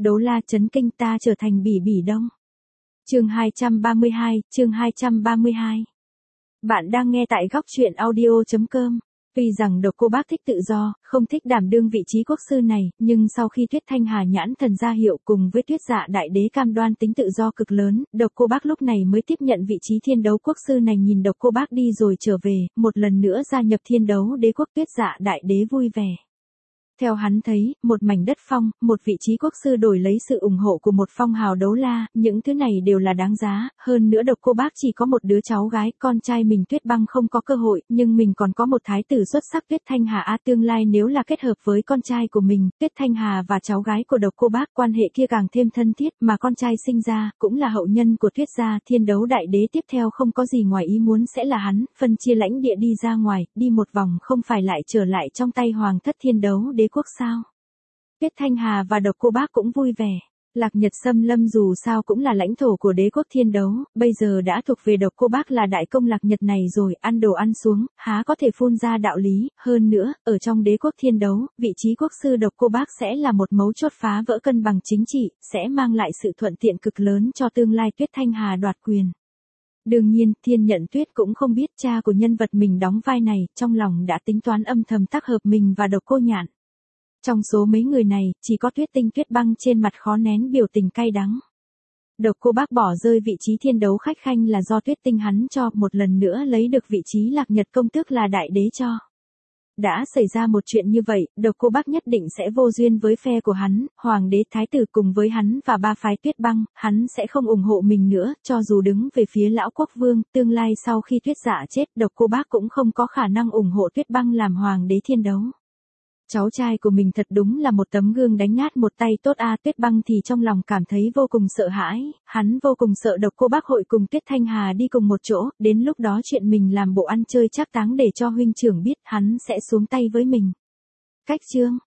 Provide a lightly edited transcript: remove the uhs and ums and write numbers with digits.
Đấu La chấn kinh ta trở thành Bỉ Bỉ Đông. Chương 232. Bạn đang nghe tại góc truyện audio.com. Tuy rằng Độc Cô Bác thích tự do, không thích đảm đương vị trí quốc sư này, nhưng sau khi Tuyết Thanh Hà nhãn thần ra hiệu cùng với Tuyết Dạ Đại Đế cam đoan tính tự do cực lớn, Độc Cô Bác lúc này mới tiếp nhận vị trí thiên đấu quốc sư này. Nhìn Độc Cô Bác đi rồi trở về, một lần nữa gia nhập thiên đấu đế quốc, Tuyết Dạ Đại Đế vui vẻ. Theo hắn thấy, một mảnh đất phong, một vị trí quốc sư đổi lấy sự ủng hộ của một phong hào đấu la, những thứ này đều là đáng giá, hơn nữa Độc Cô Bác chỉ có một đứa cháu gái, con trai mình Tuyết Băng không có cơ hội, nhưng mình còn có một thái tử xuất sắc Tuyết Thanh Hà tương lai nếu là kết hợp với con trai của mình, Tuyết Thanh Hà và cháu gái của Độc Cô Bác, quan hệ kia càng thêm thân thiết, mà con trai sinh ra, cũng là hậu nhân của Tuyết gia, thiên đấu đại đế tiếp theo không có gì ngoài ý muốn sẽ là hắn, phân chia lãnh địa đi ra ngoài, đi một vòng không phải lại trở lại trong tay hoàng thất thiên đấu đế quốc sao? Tuyết Thanh Hà và Độc Cô Bác cũng vui vẻ. Lạc Nhật Xâm Lâm dù sao cũng là lãnh thổ của đế quốc thiên đấu, bây giờ đã thuộc về Độc Cô Bác là đại công Lạc Nhật này rồi, ăn đồ ăn xuống, há có thể phun ra đạo lý, hơn nữa, ở trong đế quốc thiên đấu, vị trí quốc sư Độc Cô Bác sẽ là một mấu chốt phá vỡ cân bằng chính trị, sẽ mang lại sự thuận tiện cực lớn cho tương lai Tuyết Thanh Hà đoạt quyền. Đương nhiên, Thiên Nhận Tuyết cũng không biết cha của nhân vật mình đóng vai này, trong lòng đã tính toán âm thầm tác hợp mình và Độc Cô Nhạn. Trong số mấy người này, chỉ có Tuyết Tinh Tuyết Băng trên mặt khó nén biểu tình cay đắng. Độc Cô Bác bỏ rơi vị trí thiên đấu khách khanh là do Tuyết Tinh hắn cho, một lần nữa lấy được vị trí Lạc Nhật công tước là đại đế cho. Đã xảy ra một chuyện như vậy, Độc Cô Bác nhất định sẽ vô duyên với phe của hắn, hoàng đế thái tử cùng với hắn và ba phái Tuyết Băng, hắn sẽ không ủng hộ mình nữa, cho dù đứng về phía lão quốc vương, tương lai sau khi Tuyết Dạ chết, Độc Cô Bác cũng không có khả năng ủng hộ Tuyết Băng làm hoàng đế thiên đấu. Cháu trai của mình thật đúng là một tấm gương đánh nát một tay tốt a. Tuyết Băng thì trong lòng cảm thấy vô cùng sợ hãi, hắn vô cùng sợ Độc Cô Bác hội cùng Tuyết Thanh Hà đi cùng một chỗ, đến lúc đó chuyện mình làm bộ ăn chơi trác táng để cho huynh trưởng biết, hắn sẽ xuống tay với mình. Cách chương